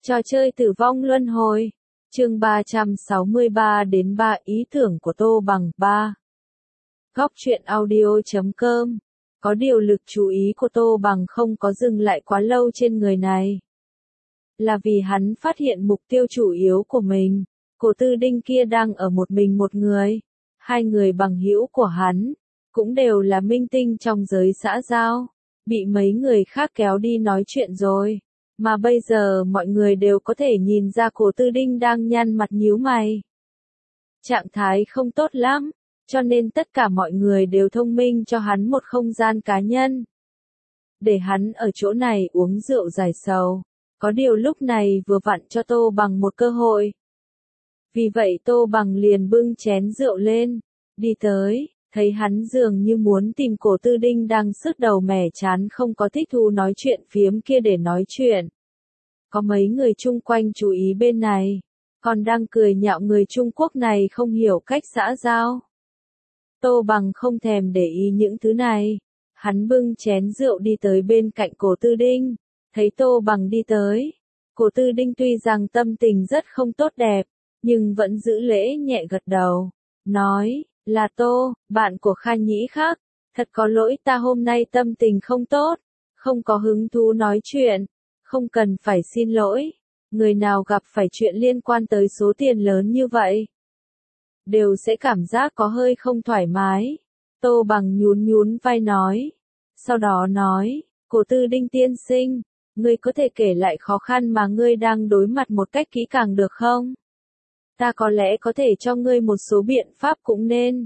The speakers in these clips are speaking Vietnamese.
Trò chơi tử vong luân hồi. Chương 363 đến 3 ý tưởng của Tô Bằng 3. Góc truyện audio.com. Có điều lực chú ý của Tô Bằng không có dừng lại quá lâu trên người này. Là vì hắn phát hiện mục tiêu chủ yếu của mình, Cổ Tư Đinh kia đang ở một mình một người. Hai người bằng hữu của hắn, cũng đều là minh tinh trong giới xã giao, bị mấy người khác kéo đi nói chuyện rồi. Mà bây giờ mọi người đều có thể nhìn ra Cổ Tư Đinh đang nhăn mặt nhíu mày. Trạng thái không tốt lắm, cho nên tất cả mọi người đều thông minh cho hắn một không gian cá nhân. Để hắn ở chỗ này uống rượu giải sầu. Có điều lúc này vừa vặn cho Tô Bằng một cơ hội. Vì vậy Tô Bằng liền bưng chén rượu lên, đi tới, thấy hắn dường như muốn tìm Cổ Tư Đinh đang sứt đầu mẻ chán không có thích thú nói chuyện phiếm kia để nói chuyện. Có mấy người chung quanh chú ý bên này, còn đang cười nhạo người Trung Quốc này không hiểu cách xã giao. Tô Bằng không thèm để ý những thứ này, hắn bưng chén rượu đi tới bên cạnh Cổ Tư Đinh, thấy Tô Bằng đi tới. Cổ Tư Đinh tuy rằng tâm tình rất không tốt đẹp, nhưng vẫn giữ lễ nhẹ gật đầu, nói, là Tô, bạn của Kha Nhĩ Khắc, thật có lỗi ta hôm nay tâm tình không tốt, không có hứng thú nói chuyện, không cần phải xin lỗi, người nào gặp phải chuyện liên quan tới số tiền lớn như vậy, đều sẽ cảm giác có hơi không thoải mái. Tô Bằng nhún vai nói, sau đó nói, Cổ Tư Đinh tiên sinh, ngươi có thể kể lại khó khăn mà ngươi đang đối mặt một cách kỹ càng được không? Ta có lẽ có thể cho ngươi một số biện pháp cũng nên.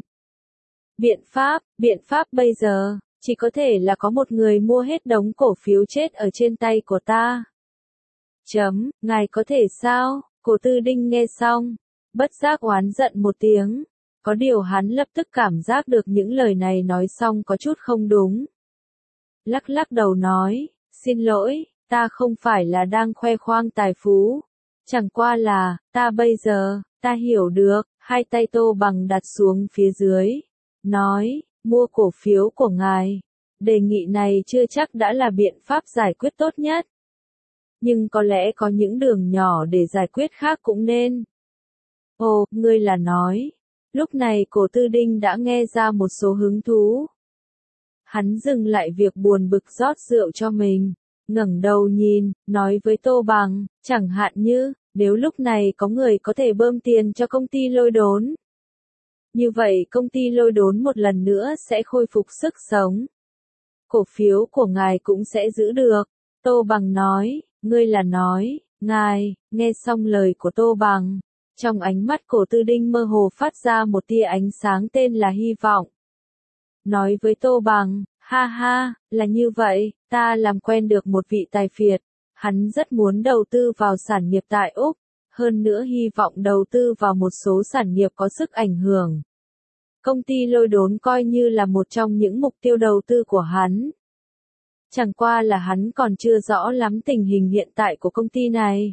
Biện pháp bây giờ, chỉ có thể là có một người mua hết đống cổ phiếu chết ở trên tay của ta. Ngài có thể sao? Cổ Tư Đinh nghe xong, bất giác oán giận một tiếng. Có điều hắn lập tức cảm giác được những lời này nói xong có chút không đúng. Lắc đầu nói, xin lỗi, ta không phải là đang khoe khoang tài phú. Chẳng qua là, ta hiểu được, hai tay Tô Bằng đặt xuống phía dưới. Nói, mua cổ phiếu của ngài. Đề nghị này chưa chắc đã là biện pháp giải quyết tốt nhất. Nhưng có lẽ có những đường nhỏ để giải quyết khác cũng nên. Ồ, ngươi là nói. Lúc này Cổ Tư Đinh đã nghe ra một số hứng thú. Hắn dừng lại việc buồn bực rót rượu cho mình, ngẩng đầu nhìn, nói với Tô Bằng, chẳng hạn như, nếu lúc này có người có thể bơm tiền cho công ty Lôi Đốn. Như vậy công ty Lôi Đốn một lần nữa sẽ khôi phục sức sống. Cổ phiếu của ngài cũng sẽ giữ được. Tô Bằng nói, ngươi là nói, ngài, nghe xong lời của Tô Bằng. Trong ánh mắt Cổ Tư Đinh mơ hồ phát ra một tia ánh sáng tên là hy vọng. Nói với Tô Bằng, ha, là như vậy, ta làm quen được một vị tài phiệt, hắn rất muốn đầu tư vào sản nghiệp tại Úc, hơn nữa hy vọng đầu tư vào một số sản nghiệp có sức ảnh hưởng. Công ty Lôi Đốn coi như là một trong những mục tiêu đầu tư của hắn. Chẳng qua là hắn còn chưa rõ lắm tình hình hiện tại của công ty này.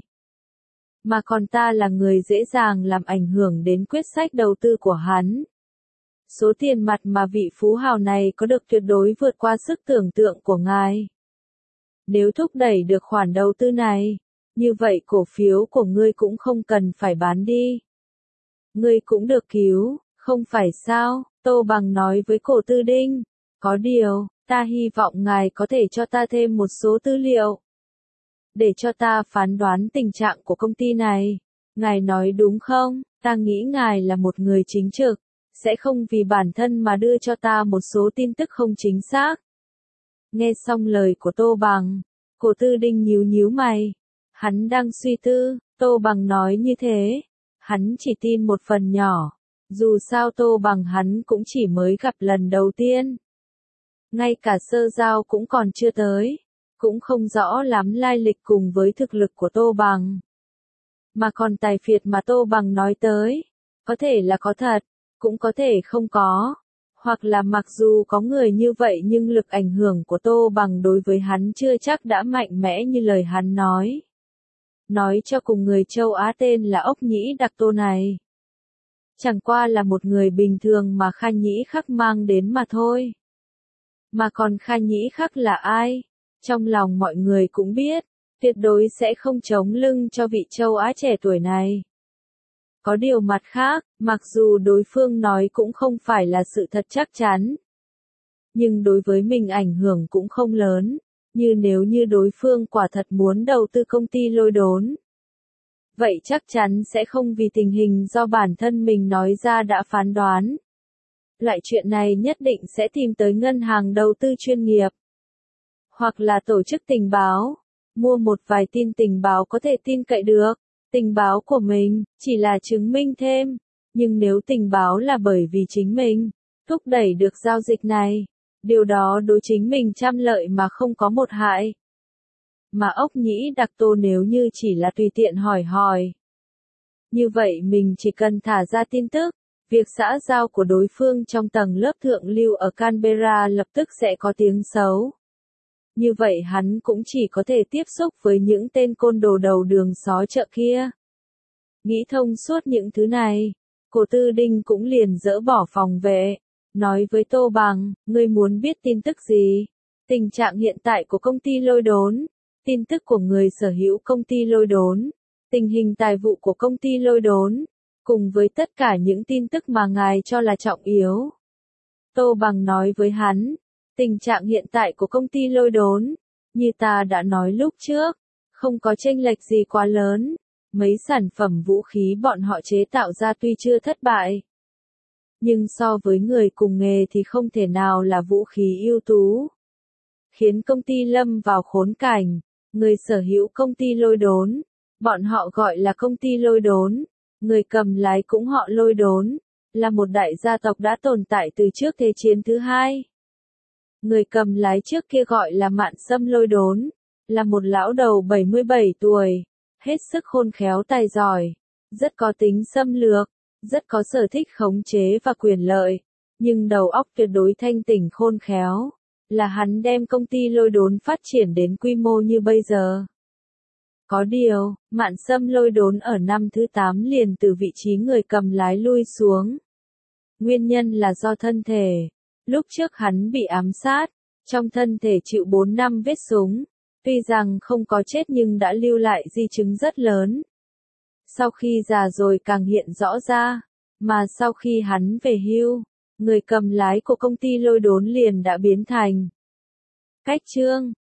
Mà còn ta là người dễ dàng làm ảnh hưởng đến quyết sách đầu tư của hắn. Số tiền mặt mà vị phú hào này có được tuyệt đối vượt qua sức tưởng tượng của ngài. Nếu thúc đẩy được khoản đầu tư này, như vậy cổ phiếu của ngươi cũng không cần phải bán đi. Ngươi cũng được cứu, không phải sao? Tô Bằng nói với Cổ Tư Đinh. Có điều, ta hy vọng ngài có thể cho ta thêm một số tư liệu. Để cho ta phán đoán tình trạng của công ty này. Ngài nói đúng không? Ta nghĩ ngài là một người chính trực. Sẽ không vì bản thân mà đưa cho ta một số tin tức không chính xác. Nghe xong lời của Tô Bằng, Cổ Tư Đinh nhíu mày. Hắn đang suy tư, Tô Bằng nói như thế. Hắn chỉ tin một phần nhỏ. Dù sao Tô Bằng hắn cũng chỉ mới gặp lần đầu tiên. Ngay cả sơ giao cũng còn chưa tới. Cũng không rõ lắm lai lịch cùng với thực lực của Tô Bằng. Mà còn tài phiệt mà Tô Bằng nói tới. Có thể là có thật. Cũng có thể không có, hoặc là mặc dù có người như vậy nhưng lực ảnh hưởng của Tô Bằng đối với hắn chưa chắc đã mạnh mẽ như lời hắn nói. Nói cho cùng người châu Á tên là Ốc Nhĩ Đặc Tô này. Chẳng qua là một người bình thường mà Kha Nhĩ Khắc mang đến mà thôi. Mà còn Kha Nhĩ Khắc là ai? Trong lòng mọi người cũng biết, tuyệt đối sẽ không chống lưng cho vị châu Á trẻ tuổi này. Có điều mặt khác, mặc dù đối phương nói cũng không phải là sự thật chắc chắn, nhưng đối với mình ảnh hưởng cũng không lớn, như nếu như đối phương quả thật muốn đầu tư công ty lôi đốn. Vậy chắc chắn sẽ không vì tình hình do bản thân mình nói ra đã phán đoán. Loại chuyện này nhất định sẽ tìm tới ngân hàng đầu tư chuyên nghiệp, hoặc là tổ chức tình báo, mua một vài tin tình báo có thể tin cậy được. Tình báo của mình chỉ là chứng minh thêm, nhưng nếu tình báo là bởi vì chính mình thúc đẩy được giao dịch này, điều đó đối chính mình trăm lợi mà không có một hại. Mà ốc nhĩ đặc tô nếu như chỉ là tùy tiện hỏi hỏi, như vậy mình chỉ cần thả ra tin tức, việc xã giao của đối phương trong tầng lớp thượng lưu ở Canberra lập tức sẽ có tiếng xấu. Như vậy hắn cũng chỉ có thể tiếp xúc với những tên côn đồ đầu đường xó chợ kia. Nghĩ thông suốt những thứ này, Cổ Tư Đinh cũng liền dỡ bỏ phòng vệ, nói với Tô Bằng, ngươi muốn biết tin tức gì? Tình trạng hiện tại của công ty lôi đốn, tin tức của người sở hữu công ty lôi đốn, tình hình tài vụ của công ty lôi đốn, cùng với tất cả những tin tức mà ngài cho là trọng yếu. Tô Bằng nói với hắn, tình trạng hiện tại của công ty lôi đốn, như ta đã nói lúc trước, không có chênh lệch gì quá lớn. Mấy sản phẩm vũ khí bọn họ chế tạo ra tuy chưa thất bại, nhưng so với người cùng nghề thì không thể nào là vũ khí ưu tú. Khiến công ty lâm vào khốn cảnh, người sở hữu công ty lôi đốn, bọn họ gọi là công ty lôi đốn, người cầm lái cũng họ lôi đốn, là một đại gia tộc đã tồn tại từ trước Thế chiến thứ hai. Người cầm lái trước kia gọi là Mạn Sâm lôi đốn, là một lão đầu 77 tuổi. Hết sức khôn khéo tài giỏi, rất có tính xâm lược, rất có sở thích khống chế và quyền lợi, nhưng đầu óc tuyệt đối thanh tỉnh khôn khéo, là hắn đem công ty lôi đốn phát triển đến quy mô như bây giờ. Có điều, Mạn Sâm lôi đốn ở năm thứ 8 liền từ vị trí người cầm lái lui xuống. Nguyên nhân là do thân thể. Lúc trước hắn bị ám sát, trong thân thể chịu 4 năm vết súng. Tuy rằng không có chết nhưng đã lưu lại di chứng rất lớn. Sau khi già rồi càng hiện rõ ra, mà sau khi hắn về hưu, người cầm lái của công ty lôi đốn liền đã biến thành cách trương.